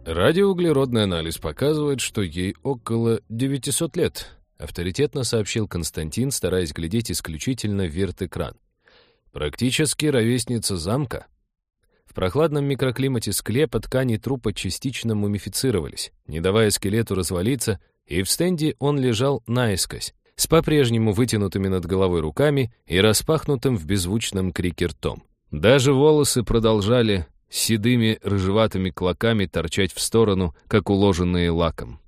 Радиоуглеродный анализ показывает, что ей около 900 лет, авторитетно сообщил Константин, стараясь глядеть исключительно в вертэкран. Практически ровесница замка. В прохладном микроклимате склепа ткани трупа частично мумифицировались, не давая скелету развалиться, и в стенде он лежал наискось, с по-прежнему вытянутыми над головой руками и распахнутым в беззвучном крике ртом. Даже волосы продолжали седыми рыжеватыми клоками торчать в сторону, как уложенные лаком.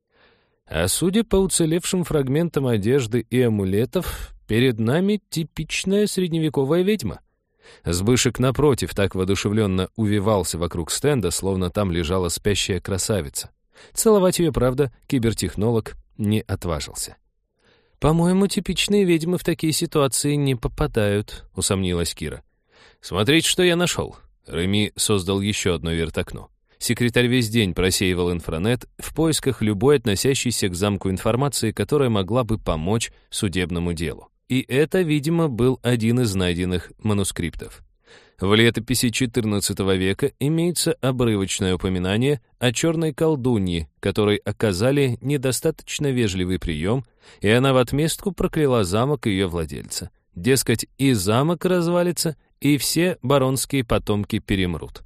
А судя по уцелевшим фрагментам одежды и амулетов, перед нами типичная средневековая ведьма. Сбышек, напротив, так воодушевленно увивался вокруг стенда, словно там лежала спящая красавица. Целовать ее, правда, кибертехнолог не отважился. «По-моему, типичные ведьмы в такие ситуации не попадают», — усомнилась Кира. «Смотрите, что я нашел». Реми создал еще одно вертокно. Секретарь весь день просеивал инфранет в поисках любой относящейся к замку информации, которая могла бы помочь судебному делу. И это, видимо, был один из найденных манускриптов. В летописи XIV века имеется обрывочное упоминание о черной колдунье, которой оказали недостаточно вежливый прием, и она в отместку прокляла замок и ее владельца. Дескать, и замок развалится, и все баронские потомки перемрут.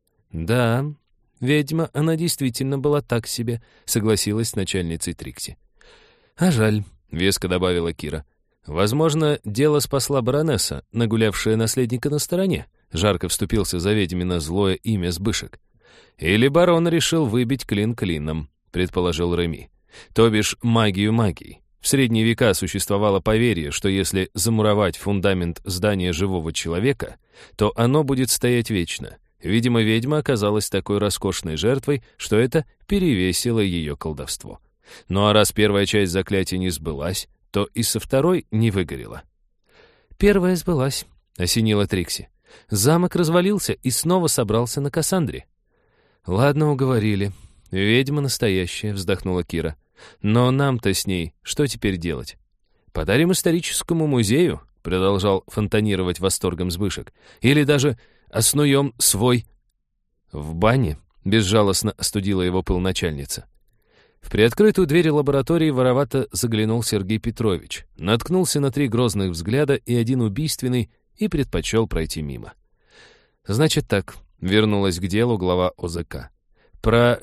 «Да, ведьма, она действительно была так себе», — согласилась с начальницей Трикси. «А жаль», — веско добавила Кира. «Возможно, дело спасла баронесса, нагулявшая наследника на стороне», — жарко вступился за ведьмино злое имя Сбышек. «Или барон решил выбить клин клином», — предположил Реми. «То бишь магию магией. В средние века существовало поверье, что если замуровать фундамент здания живого человека, то оно будет стоять вечно. Видимо, ведьма оказалась такой роскошной жертвой, что это перевесило ее колдовство. Ну а раз первая часть заклятия не сбылась, то и со второй не выгорела». «Первая сбылась», — осенила Трикси. «Замок развалился и снова собрался на Кассандре». «Ладно, уговорили. Ведьма настоящая», — вздохнула Кира. «Но нам-то с ней что теперь делать?» «Подарим историческому музею», — продолжал фонтанировать восторгом Сбышек. «Или даже основем свой...» «В бане», — безжалостно остудила его пыл начальница. В приоткрытую дверь лаборатории воровато заглянул Сергей Петрович, наткнулся на 3 грозных взгляда и один убийственный и предпочел пройти мимо. «Значит так», — вернулась к делу глава ОЗК. «Про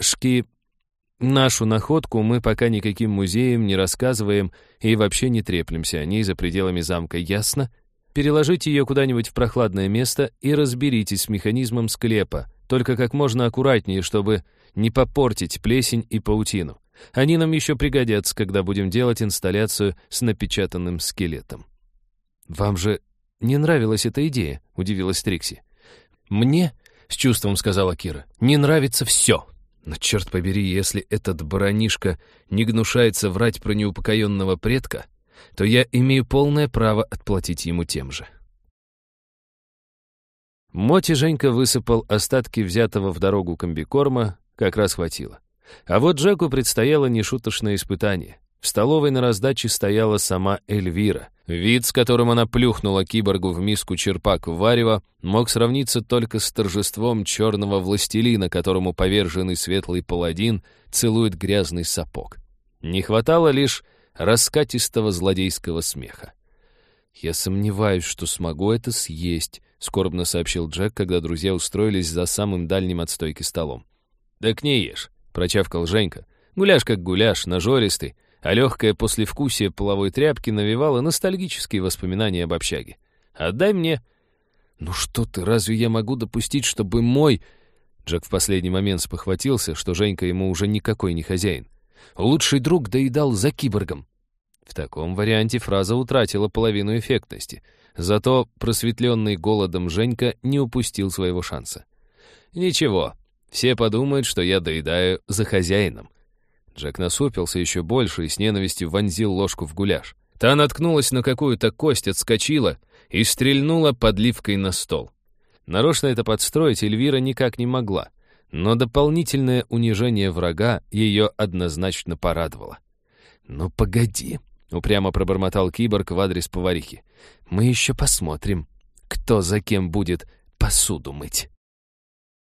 нашу находку мы пока никаким музеям не рассказываем и вообще не треплемся о ней за пределами замка, ясно? Переложите ее куда-нибудь в прохладное место и разберитесь с механизмом склепа, только как можно аккуратнее, чтобы не попортить плесень и паутину. Они нам еще пригодятся, когда будем делать инсталляцию с напечатанным скелетом». «Вам же не нравилась эта идея?» — удивилась Трикси. «Мне, — с чувством сказала Кира, — не нравится все. Но, черт побери, если этот баронишка не гнушается врать про неупокоенного предка, то я имею полное право отплатить ему тем же». Моти Женька высыпал остатки взятого в дорогу комбикорма, как раз хватило. А вот Джеку предстояло нешуточное испытание. В столовой на раздаче стояла сама Эльвира. Вид, с которым она плюхнула киборгу в миску черпак варева, мог сравниться только с торжеством черного властелина, которому поверженный светлый паладин целует грязный сапог. Не хватало лишь раскатистого злодейского смеха. «Я сомневаюсь, что смогу это съесть», — скорбно сообщил Джек, когда друзья устроились за самым дальним от стойки столом. «Так не ешь», — прочавкал Женька. «Гуляш как гуляш, нажористый, а легкое послевкусие половой тряпки навевало ностальгические воспоминания об общаге. Отдай мне». «Ну что ты, разве я могу допустить, чтобы мой...» Джек в последний момент спохватился, что Женька ему уже никакой не хозяин. «Лучший друг доедал за киборгом». В таком варианте фраза утратила половину эффектности. Зато просветленный голодом Женька не упустил своего шанса. «Ничего, все подумают, что я доедаю за хозяином». Джек насупился еще больше и с ненавистью вонзил ложку в гуляш. Та наткнулась на какую-то кость, отскочила и стрельнула подливкой на стол. Нарочно это подстроить Эльвира никак не могла, но дополнительное унижение врага ее однозначно порадовало. «Ну погоди», — упрямо пробормотал киборг в адрес поварихи. «Мы еще посмотрим, кто за кем будет посуду мыть».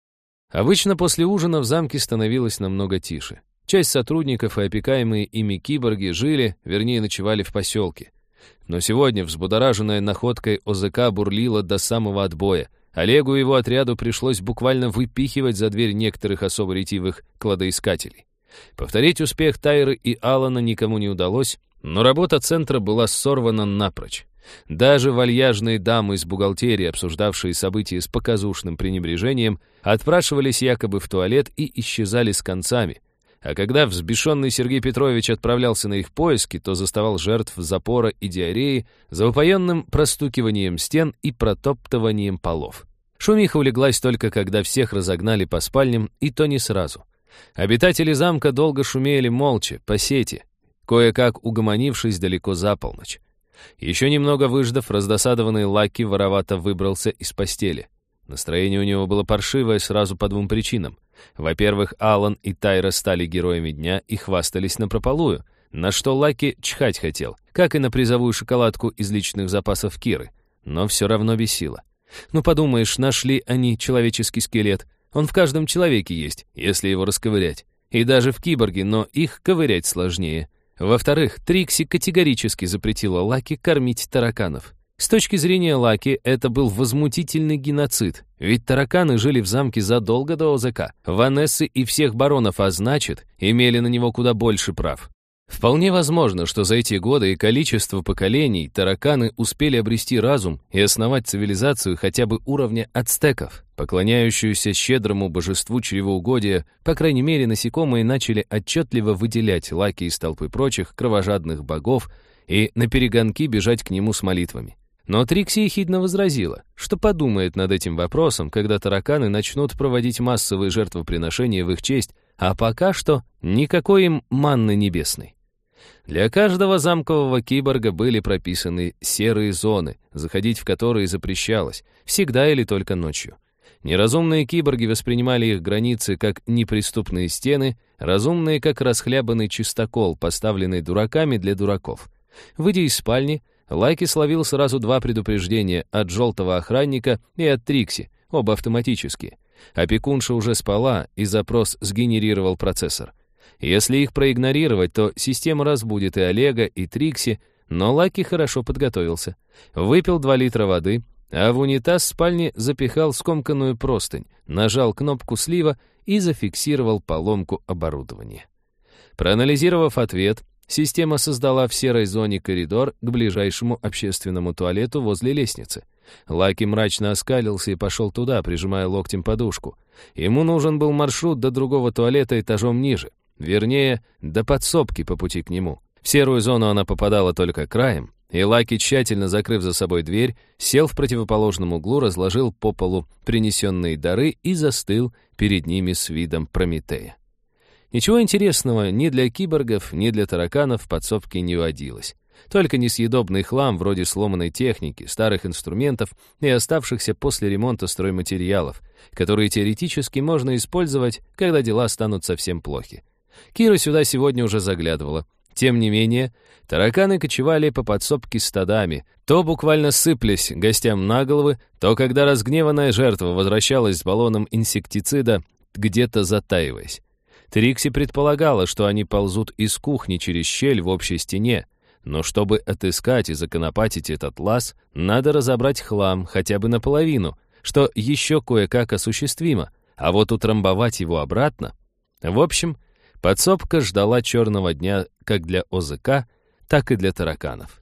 Обычно после ужина в замке становилось намного тише. Часть сотрудников и опекаемые ими киборги жили, вернее, ночевали в поселке. Но сегодня взбудораженная находкой ОЗК бурлила до самого отбоя. Олегу и его отряду пришлось буквально выпихивать за дверь некоторых особо ретивых кладоискателей. Повторить успех Тайры и Алана никому не удалось, но работа центра была сорвана напрочь. Даже вальяжные дамы из бухгалтерии, обсуждавшие события с показушным пренебрежением, отпрашивались якобы в туалет и исчезали с концами. А когда взбешенный Сергей Петрович отправлялся на их поиски, то заставал жертв запора и диареи за упоенным простукиванием стен и протоптыванием полов. Шумиха улеглась только когда всех разогнали по спальням, и то не сразу. Обитатели замка долго шумели молча, по сети, кое-как угомонившись далеко за полночь. Еще немного выждав, раздосадованный Лаки воровато выбрался из постели. Настроение у него было паршивое сразу по двум причинам. Во-первых, Алан и Тайра стали героями дня и хвастались напропалую, на что Лаки чхать хотел, как и на призовую шоколадку из личных запасов Киры, но все равно бесило. Ну подумаешь, нашли они человеческий скелет, он в каждом человеке есть, если его расковырять. И даже в киборге, но их ковырять сложнее. Во-вторых, Трикси категорически запретила Лаки кормить тараканов. С точки зрения Лаки, это был возмутительный геноцид, ведь тараканы жили в замке задолго до ОЗК, Ванессы и всех баронов, а значит, имели на него куда больше прав. Вполне возможно, что за эти годы и количество поколений тараканы успели обрести разум и основать цивилизацию хотя бы уровня ацтеков, поклоняющуюся щедрому божеству чревоугодия. По крайней мере, насекомые начали отчетливо выделять Лаки из толпы прочих кровожадных богов и наперегонки бежать к нему с молитвами. Но Трикси ехидно возразила, что подумает над этим вопросом, когда тараканы начнут проводить массовые жертвоприношения в их честь, а пока что никакой им манны небесной. Для каждого замкового киборга были прописаны серые зоны, заходить в которые запрещалось, всегда или только ночью. Неразумные киборги воспринимали их границы как неприступные стены, разумные как расхлябанный чистокол, поставленный дураками для дураков. Выйдя из спальни, Лаки словил сразу два предупреждения от желтого охранника и от Трикси, оба автоматические. Опекунша уже спала, и запрос сгенерировал процессор. Если их проигнорировать, то система разбудит и Олега, и Трикси, но Лаки хорошо подготовился. Выпил 2 литра воды, а в унитаз спальни запихал скомканную простынь, нажал кнопку слива и зафиксировал поломку оборудования. Проанализировав ответ, система создала в серой зоне коридор к ближайшему общественному туалету возле лестницы. Лаки мрачно оскалился и пошел туда, прижимая локтем подушку. Ему нужен был маршрут до другого туалета этажом ниже. Вернее, до подсобки по пути к нему. В серую зону она попадала только краем, и Лаки, тщательно закрыв за собой дверь, сел в противоположном углу, разложил по полу принесенные дары и застыл перед ними с видом Прометея. Ничего интересного ни для киборгов, ни для тараканов в подсобке не водилось. Только несъедобный хлам вроде сломанной техники, старых инструментов и оставшихся после ремонта стройматериалов, которые теоретически можно использовать, когда дела станут совсем плохи. Кира сюда сегодня уже заглядывала. Тем не менее, тараканы кочевали по подсобке стадами, то буквально сыплясь гостям на головы, то, когда разгневанная жертва возвращалась с баллоном инсектицида, где-то затаиваясь. Трикси предполагала, что они ползут из кухни через щель в общей стене, но чтобы отыскать и законопатить этот лаз, надо разобрать хлам хотя бы наполовину, что еще кое-как осуществимо, а вот утрамбовать его обратно... В общем, подсобка ждала черного дня как для ОЗК, так и для тараканов.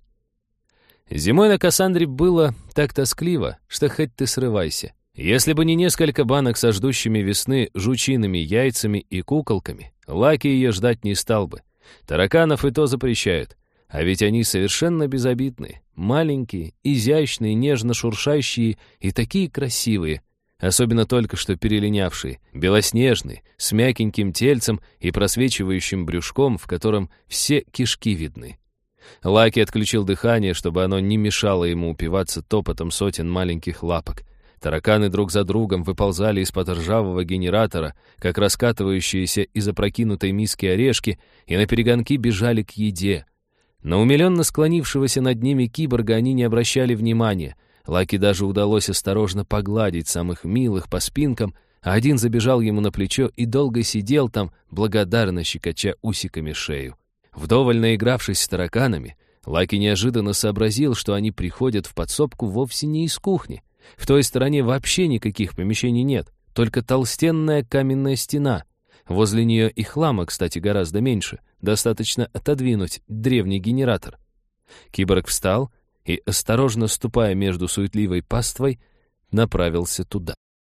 Зимой на Кассандре было так тоскливо, что хоть ты срывайся. Если бы не несколько банок со ждущими весны жучиными яйцами и куколками, Лаки ее ждать не стал бы. Тараканов и то запрещают. А ведь они совершенно безобидные, маленькие, изящные, нежно шуршащие и такие красивые. Особенно только что перелинявшие, белоснежные, с мягеньким тельцем и просвечивающим брюшком, в котором все кишки видны. Лаки отключил дыхание, чтобы оно не мешало ему упиваться топотом сотен маленьких лапок. Тараканы друг за другом выползали из-под ржавого генератора, как раскатывающиеся из опрокинутой миски орешки, и наперегонки бежали к еде. На умиленно склонившегося над ними киборга они не обращали внимания. Лаки даже удалось осторожно погладить самых милых по спинкам, а один забежал ему на плечо и долго сидел там, благодарно щекоча усиками шею. Вдоволь наигравшись с тараканами, Лаки неожиданно сообразил, что они приходят в подсобку вовсе не из кухни. В той стороне вообще никаких помещений нет, только толстенная каменная стена. Возле нее и хлама, кстати, гораздо меньше. Достаточно отодвинуть древний генератор. Киборг встал и, осторожно ступая между суетливой паствой, направился туда.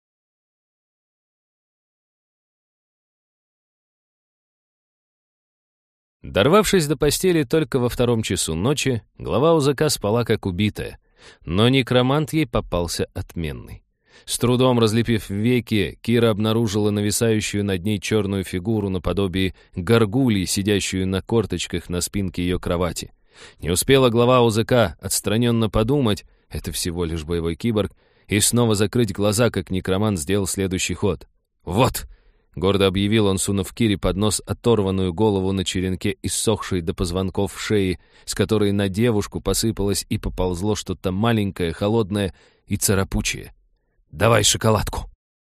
Дорвавшись до постели только во 2 часу ночи, глава УЗК спала как убитая, но некромант ей попался отменный. С трудом разлепив веки, Кира обнаружила нависающую над ней черную фигуру наподобие горгульи, сидящую на корточках на спинке ее кровати. Не успела глава УЗК отстраненно подумать, это всего лишь боевой киборг, и снова закрыть глаза, как некромант сделал следующий ход. «Вот!» — гордо объявил он, сунув Кире под нос оторванную голову на черенке, иссохшей до позвонков шеи, с которой на девушку посыпалось и поползло что-то маленькое, холодное и царапучее. «Давай шоколадку!»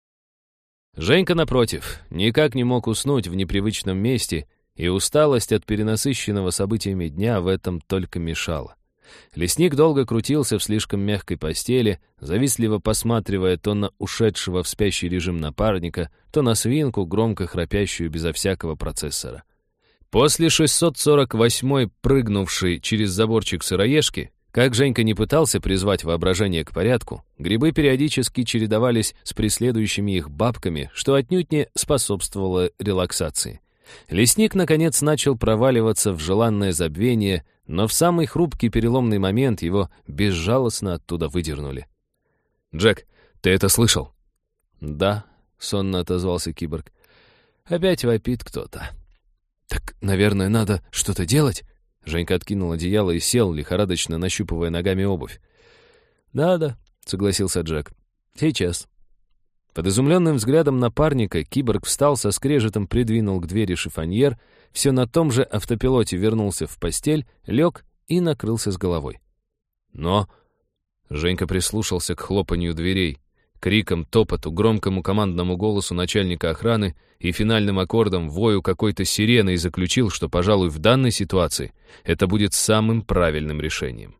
Женька, напротив, никак не мог уснуть в непривычном месте, и усталость от перенасыщенного событиями дня в этом только мешала. Лесник долго крутился в слишком мягкой постели, завистливо посматривая то на ушедшего в спящий режим напарника, то на свинку, громко храпящую безо всякого процессора. После 648-й прыгнувшей через заборчик сыроежки, как Женька не пытался призвать воображение к порядку, грибы периодически чередовались с преследующими их бабками, что отнюдь не способствовало релаксации. Лесник, наконец, начал проваливаться в желанное забвение, но в самый хрупкий переломный момент его безжалостно оттуда выдернули. «Джек, ты это слышал?» «Да», — сонно отозвался киборг. «Опять вопит кто-то». «Так, наверное, надо что-то делать?» Женька откинул одеяло и сел, лихорадочно нащупывая ногами обувь. «Надо», — согласился Джек. «Сейчас». Под изумленным взглядом напарника киборг встал, со скрежетом придвинул к двери шифоньер, все на том же автопилоте вернулся в постель, лег и накрылся с головой. Но Женька прислушался к хлопанью дверей, крикам, топоту, громкому командному голосу начальника охраны и финальным аккордом вою какой-то сирены и заключил, что, пожалуй, в данной ситуации это будет самым правильным решением.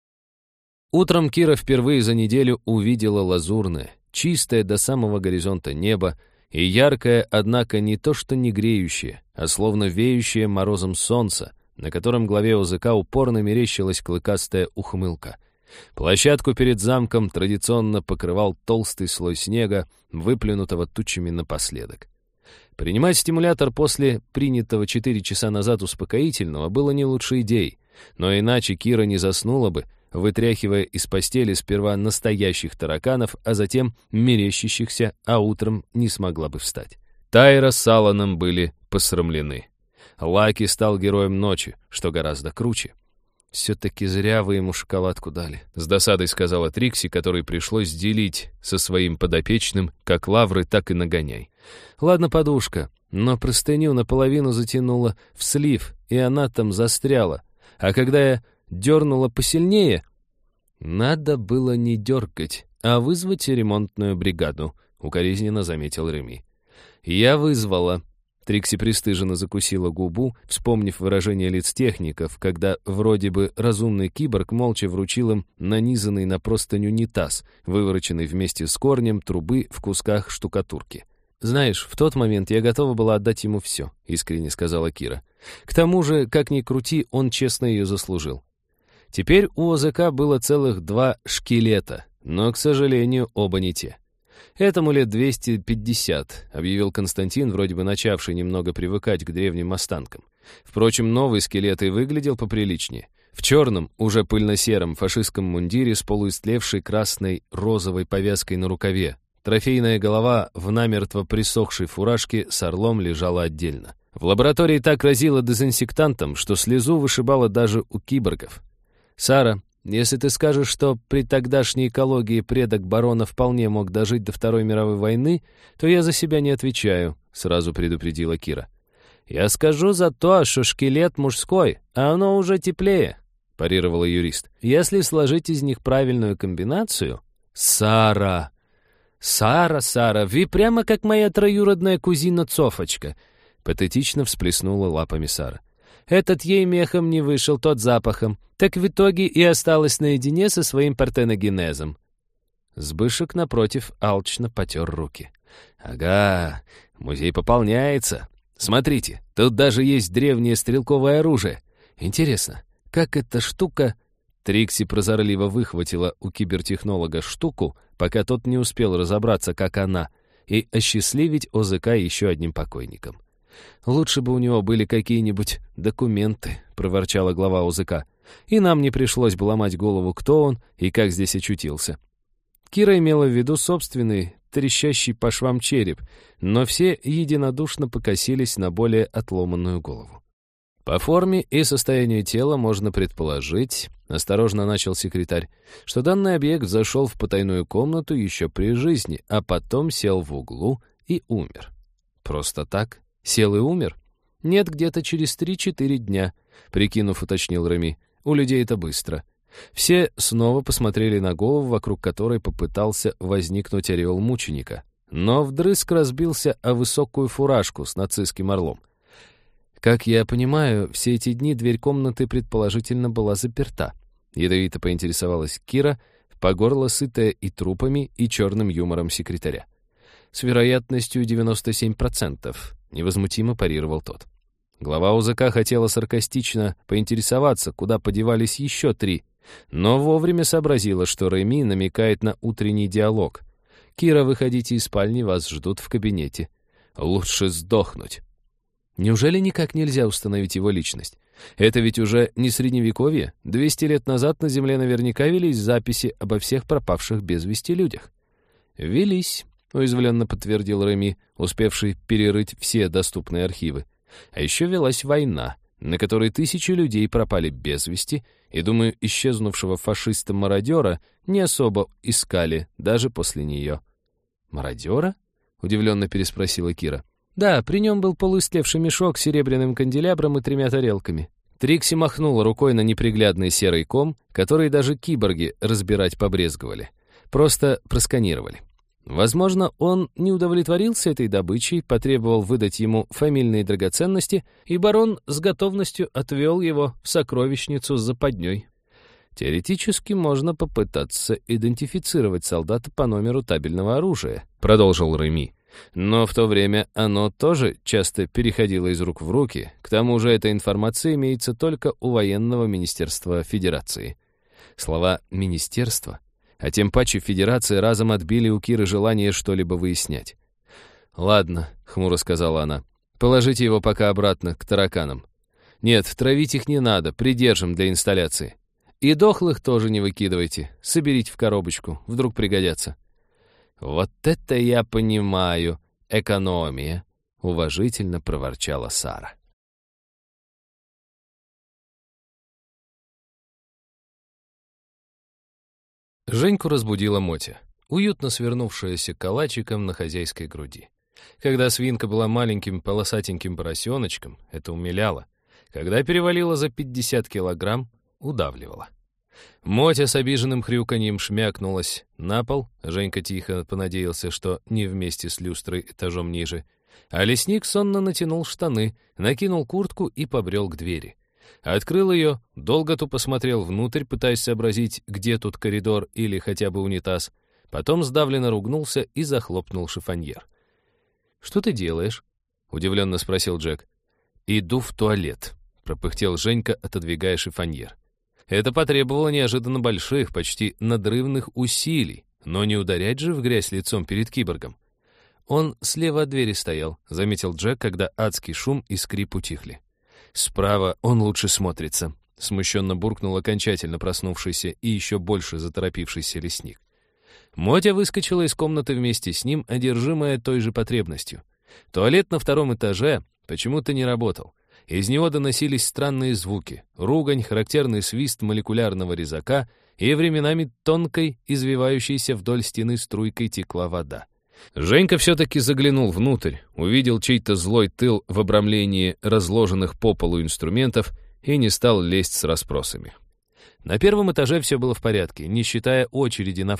Утром Кира впервые за неделю увидела лазурное, чистое до самого горизонта небо и яркое, однако не то что не греющее, а словно веющее морозом солнце, на котором главе ОЗК упорно мерещилась клыкастая ухмылка. Площадку перед замком традиционно покрывал толстый слой снега, выплюнутого тучами напоследок. Принимать стимулятор после принятого 4 часа назад успокоительного было не лучшей идеей, но иначе Кира не заснула бы, вытряхивая из постели сперва настоящих тараканов, а затем мерещащихся, а утром не смогла бы встать. Тайра с Алланом были посрамлены. Лаки стал героем ночи, что гораздо круче. «Все-таки зря вы ему шоколадку дали», — с досадой сказала Трикси, которой пришлось делить со своим подопечным как лавры, так и нагоняй. «Ладно, подушка, но простыню наполовину затянула в слив, и она там застряла. А когда я дернула посильнее, надо было не дергать, а вызвать ремонтную бригаду», — укоризненно заметил Реми. «Я вызвала». Трикси пристыженно закусила губу, вспомнив выражение лиц техников, когда вроде бы разумный киборг молча вручил им нанизанный на простынь унитаз, вывороченный вместе с корнем трубы в кусках штукатурки. «Знаешь, в тот момент я готова была отдать ему все», — искренне сказала Кира. «К тому же, как ни крути, он честно ее заслужил». Теперь у ОЗК было целых 2 шкелета, но, к сожалению, оба не те. «Этому лет 250», — объявил Константин, вроде бы начавший немного привыкать к древним останкам. Впрочем, новый скелет и выглядел поприличнее. В черном, уже пыльно-сером фашистском мундире с полуистлевшей красной розовой повязкой на рукаве. Трофейная голова в намертво присохшей фуражке с орлом лежала отдельно. В лаборатории так разило дезинсектантом, что слезу вышибало даже у киборгов. «Сара, если ты скажешь, что при тогдашней экологии предок барона вполне мог дожить до Второй мировой войны, то я за себя не отвечаю», — сразу предупредила Кира. «Я скажу за то, что шкелет мужской, а оно уже теплее», — парировала юрист. «Если сложить из них правильную комбинацию...» «Сара!» «Сара, Сара, вы прямо как моя троюродная кузина Цофочка», — патетично всплеснула лапами Сара. «Этот ей мехом не вышел, тот запахом. Так в итоге и осталась наедине со своим партеногенезом». Сбышек, напротив, алчно потер руки. «Ага, музей пополняется. Смотрите, тут даже есть древнее стрелковое оружие. Интересно, как эта штука...» Трикси прозорливо выхватила у кибертехнолога штуку, пока тот не успел разобраться, как она, и осчастливить ОЗК еще одним покойником. «Лучше бы у него были какие-нибудь документы», — проворчала глава ОЗК, «и нам не пришлось бы ломать голову, кто он и как здесь очутился». Кира имела в виду собственный, трещащий по швам череп, но все единодушно покосились на более отломанную голову. «По форме и состоянию тела можно предположить, — осторожно начал секретарь, — что данный объект зашел в потайную комнату еще при жизни, а потом сел в углу и умер». «Просто так? Сел и умер?» «Нет, где-то через 3-4 дня», — прикинув, уточнил Реми. «У людей это быстро». Все снова посмотрели на голову, вокруг которой попытался возникнуть ореол мученика, но вдрызг разбился о высокую фуражку с нацистским орлом. «Как я понимаю, все эти дни дверь комнаты предположительно была заперта», — ядовито поинтересовалась Кира, по горло сытая и трупами, и черным юмором секретаря. «С вероятностью 97%, — невозмутимо парировал тот. Глава УЗК хотела саркастично поинтересоваться, куда подевались еще 3, но вовремя сообразила, что Реми намекает на утренний диалог. «Кира, выходите из спальни, вас ждут в кабинете. Лучше сдохнуть». Неужели никак нельзя установить его личность? Это ведь уже не средневековье. 200 лет назад на Земле наверняка велись записи обо всех пропавших без вести людях. «Велись», — уязвленно подтвердил Реми, успевший перерыть все доступные архивы. «А еще велась война, на которой тысячи людей пропали без вести, и, думаю, исчезнувшего фашиста-мародера не особо искали даже после нее». «Мародера?» — удивленно переспросила Кира. «Да, при нем был полуистлевший мешок с серебряным канделябром и 3 тарелками». Трикси махнула рукой на неприглядный серый ком, который даже киборги разбирать побрезговали. Просто просканировали. Возможно, он не удовлетворился этой добычей, потребовал выдать ему фамильные драгоценности, и барон с готовностью отвел его в сокровищницу с западней. «Теоретически можно попытаться идентифицировать солдата по номеру табельного оружия», — продолжил Реми. «Но в то время оно тоже часто переходило из рук в руки, к тому же эта информация имеется только у военного министерства Федерации». Слова «министерство», а тем паче Федерации, разом отбили у Киры желание что-либо выяснять. «Ладно», — хмуро сказала она, — «положите его пока обратно к тараканам. Нет, травить их не надо, придержим для инсталляции. И дохлых тоже не выкидывайте, соберите в коробочку, вдруг пригодятся». «Вот это я понимаю, экономия», — уважительно проворчала Сара. Женьку разбудила Мотя, уютно свернувшаяся калачиком на хозяйской груди. Когда свинка была маленьким полосатеньким поросеночком, это умиляло. Когда перевалила за 50 килограмм, удавливала. Мотя с обиженным хрюканьем шмякнулась на пол. Женька тихо понадеялся, что не вместе с люстрой этажом ниже. А лесник сонно натянул штаны, накинул куртку и побрел к двери. Открыл ее, долго тупо смотрел внутрь, пытаясь сообразить, где тут коридор или хотя бы унитаз. Потом сдавленно ругнулся и захлопнул шифоньер. «Что ты делаешь?» — удивленно спросил Джек. «Иду в туалет», — пропыхтел Женька, отодвигая шифоньер. Это потребовало неожиданно больших, почти надрывных усилий, но не ударять же в грязь лицом перед киборгом. «Он слева от двери стоял», — заметил Джек, когда адский шум и скрип утихли. «Справа он лучше смотрится», — смущенно буркнул окончательно проснувшийся и еще больше заторопившийся лесник. Мотя выскочила из комнаты вместе с ним, одержимая той же потребностью. Туалет на 2 этаже почему-то не работал. Из него доносились странные звуки, ругань, характерный свист молекулярного резака, и временами тонкой, извивающейся вдоль стены струйкой текла вода. Женька все-таки заглянул внутрь, увидел чей-то злой тыл в обрамлении разложенных по полу инструментов и не стал лезть с расспросами. На 1 этаже все было в порядке, не считая очереди на вход.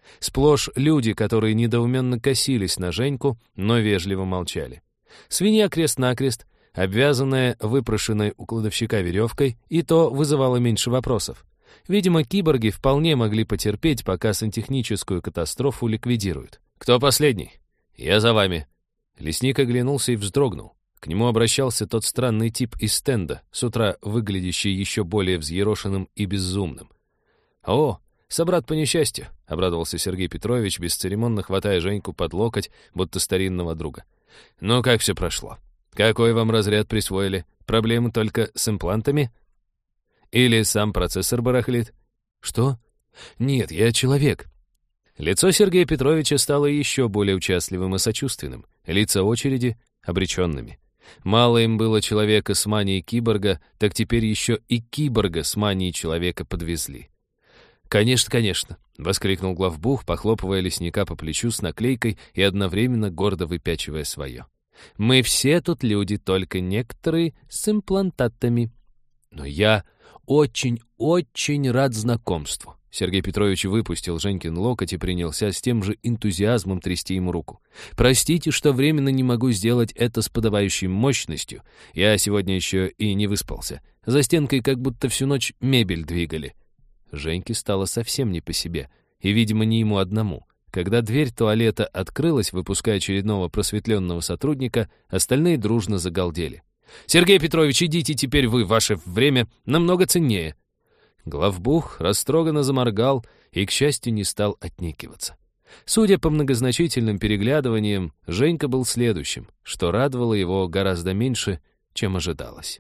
Сплошь люди, которые недоуменно косились на Женьку, но вежливо молчали. Свинья крест-накрест, обвязанная выпрошенной у кладовщика веревкой, и то вызывало меньше вопросов. Видимо, киборги вполне могли потерпеть, пока сантехническую катастрофу ликвидируют. «Кто последний?» «Я за вами». Лесник оглянулся и вздрогнул. К нему обращался тот странный тип из стенда, с утра выглядящий еще более взъерошенным и безумным. «О, собрат по несчастью», — обрадовался Сергей Петрович, бесцеремонно хватая Женьку под локоть, будто старинного друга. «Ну, как все прошло? Какой вам разряд присвоили? Проблемы только с имплантами? Или сам процессор барахлит?» «Что? Нет, я человек». Лицо Сергея Петровича стало еще более участливым и сочувственным, лица очереди — обреченными. Мало им было человека с манией киборга, так теперь еще и киборга с манией человека подвезли. «Конечно, конечно», — воскликнул главбух, похлопывая лесника по плечу с наклейкой и одновременно гордо выпячивая свое. «Мы все тут люди, только некоторые с имплантатами. Но я очень рад знакомству». Сергей Петрович выпустил Женькин локоть и принялся с тем же энтузиазмом трясти ему руку. «Простите, что временно не могу сделать это с подавающей мощностью. Я сегодня еще и не выспался. За стенкой как будто всю ночь мебель двигали». Женьке стало совсем не по себе, и, видимо, не ему одному. Когда дверь туалета открылась, выпуская очередного просветленного сотрудника, остальные дружно загалдели. «Сергей Петрович, идите теперь вы, ваше время намного ценнее». Главбух растроганно заморгал и, к счастью, не стал отнекиваться. Судя по многозначительным переглядываниям, Женька был следующим, что радовало его гораздо меньше, чем ожидалось.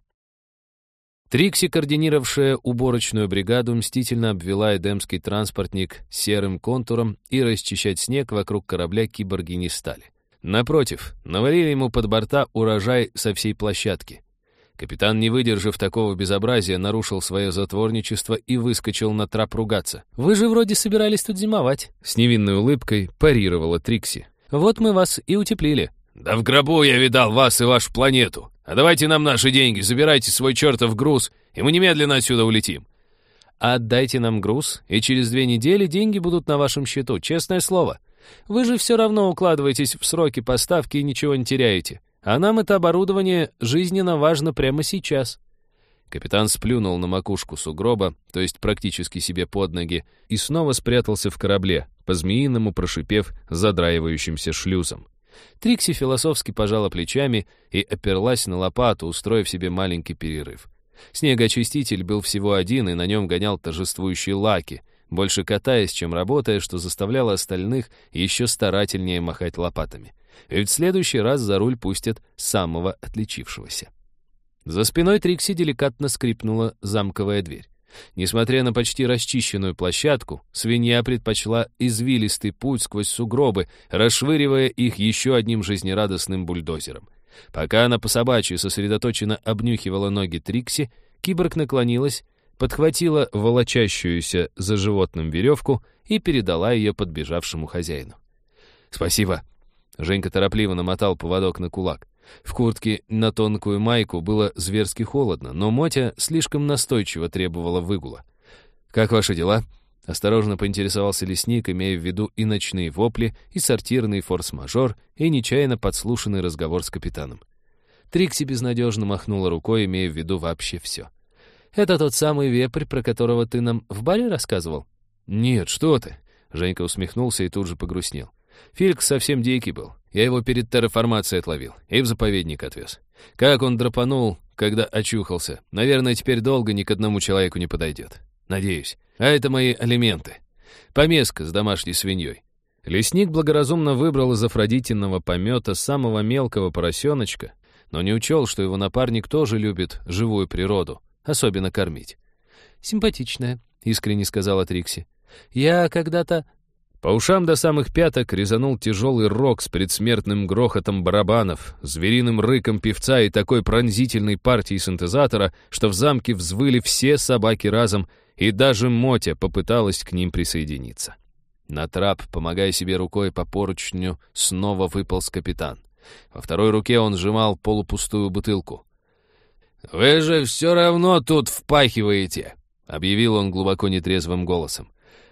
Трикси, координировавшая уборочную бригаду, мстительно обвела эдемский транспортник серым контуром, и расчищать снег вокруг корабля киборги не стали. Напротив, навалили ему под борта урожай со всей площадки. Капитан, не выдержав такого безобразия, нарушил свое затворничество и выскочил на трап ругаться. «Вы же вроде собирались тут зимовать», — с невинной улыбкой парировала Трикси. «Вот мы вас и утеплили». «Да в гробу я видал вас и вашу планету. А давайте нам наши деньги, забирайте свой чертов груз, и мы немедленно отсюда улетим». «Отдайте нам груз, и через 2 недели деньги будут на вашем счету, честное слово. Вы же все равно укладываетесь в сроки поставки и ничего не теряете. А нам это оборудование жизненно важно прямо сейчас». Капитан сплюнул на макушку сугроба, то есть практически себе под ноги, и снова спрятался в корабле, по-змеиному прошипев задраивающимся шлюзом. Трикси философски пожала плечами и оперлась на лопату, устроив себе маленький перерыв. Снегоочиститель был всего один, и на нем гонял торжествующий Лаки, больше катаясь, чем работая, что заставляло остальных еще старательнее махать лопатами. Ведь в следующий раз за руль пустят самого отличившегося. За спиной Трикси деликатно скрипнула замковая дверь. Несмотря на почти расчищенную площадку, свинья предпочла извилистый путь сквозь сугробы, расшвыривая их еще одним жизнерадостным бульдозером. Пока она по-собачьи сосредоточенно обнюхивала ноги Трикси, киборг наклонилась, подхватила волочащуюся за животным веревку и передала ее подбежавшему хозяину. «Спасибо». Женька торопливо намотал поводок на кулак. В куртке на тонкую майку было зверски холодно, но Мотя слишком настойчиво требовала выгула. «Как ваши дела?» — осторожно поинтересовался лесник, имея в виду и ночные вопли, и сортирный форс-мажор, и нечаянно подслушанный разговор с капитаном. Трикси безнадежно махнула рукой, имея в виду вообще все. «Это тот самый вепрь, про которого ты нам в баре рассказывал?» «Нет, что ты!» — Женька усмехнулся и тут же погрустнел. «Фильк совсем дикий был. Я его перед терраформацией отловил и в заповедник отвез. Как он драпанул, когда очухался. Наверное, теперь долго ни к одному человеку не подойдет. Надеюсь. А это мои алименты. Помеска с домашней свиньей». Лесник благоразумно выбрал из Афродитиного помета самого мелкого поросеночка, но не учел, что его напарник тоже любит живую природу, особенно кормить. «Симпатичная», — искренне сказала Трикси. «Я когда-то...» По ушам до самых пяток резанул тяжелый рог с предсмертным грохотом барабанов, звериным рыком певца и такой пронзительной партией синтезатора, что в замке взвыли все собаки разом, и даже Мотя попыталась к ним присоединиться. На трап, помогая себе рукой по поручню, снова выполз капитан. Во второй руке он сжимал полупустую бутылку. «Вы же все равно тут впахиваете», — объявил он глубоко нетрезвым голосом.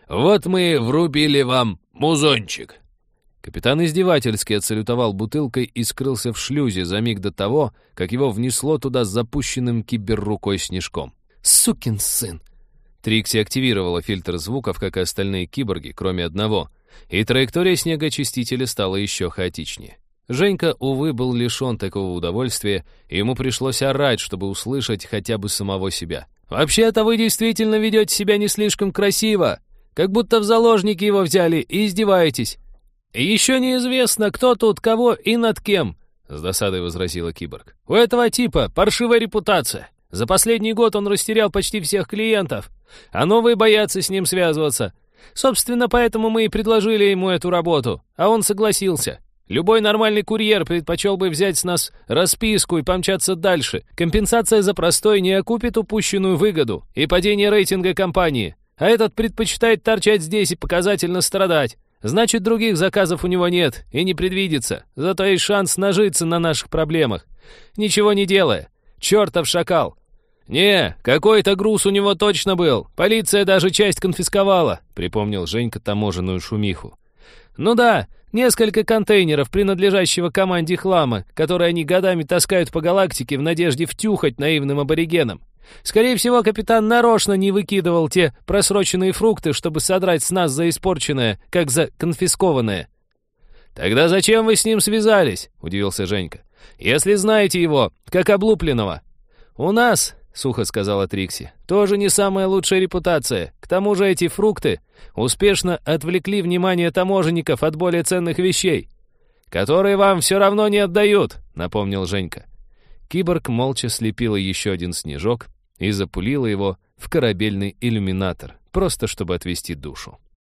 Вот мы врубили вам музончик». Капитан издевательски отсалютовал бутылкой и скрылся в шлюзе за миг до того, как его внесло туда с запущенным киберрукой снежком. «Сукин сын!» Трикси активировала фильтр звуков, как и остальные киборги, кроме одного, и траектория снегоочистителя стала еще хаотичнее. Женька, увы, был лишен такого удовольствия, и ему пришлось орать, чтобы услышать хотя бы самого себя. «Вообще-то вы действительно ведете себя не слишком красиво, как будто в заложники его взяли и издеваетесь. Еще неизвестно, кто тут кого и над кем», — с досадой возразила киборг. «У этого типа паршивая репутация. За последний год он растерял почти всех клиентов, а новые боятся с ним связываться. Собственно, поэтому мы и предложили ему эту работу, а он согласился. Любой нормальный курьер предпочел бы взять с нас расписку и помчаться дальше. Компенсация за простой не окупит упущенную выгоду и падение рейтинга компании. А этот предпочитает торчать здесь и показательно страдать. Значит, других заказов у него нет и не предвидится. Зато есть шанс нажиться на наших проблемах, ничего не делая. Чертов шакал!» «Не, какой-то груз у него точно был. Полиция даже часть конфисковала», — припомнил Женька таможенную шумиху. «Ну да, несколько контейнеров, принадлежащего команде хлама, которые они годами таскают по галактике в надежде втюхать наивным аборигенам. Скорее всего, капитан нарочно не выкидывал те просроченные фрукты, чтобы содрать с нас за испорченное, как за конфискованное». «Тогда зачем вы с ним связались?» — удивился Женька. «Если знаете его, как облупленного». «У нас», — сухо сказала Трикси, — «тоже не самая лучшая репутация. К тому же эти фрукты успешно отвлекли внимание таможенников от более ценных вещей, которые вам все равно не отдают», — напомнил Женька. Киборг молча слепила еще один снежок и запулила его в корабельный иллюминатор, просто чтобы отвести душу.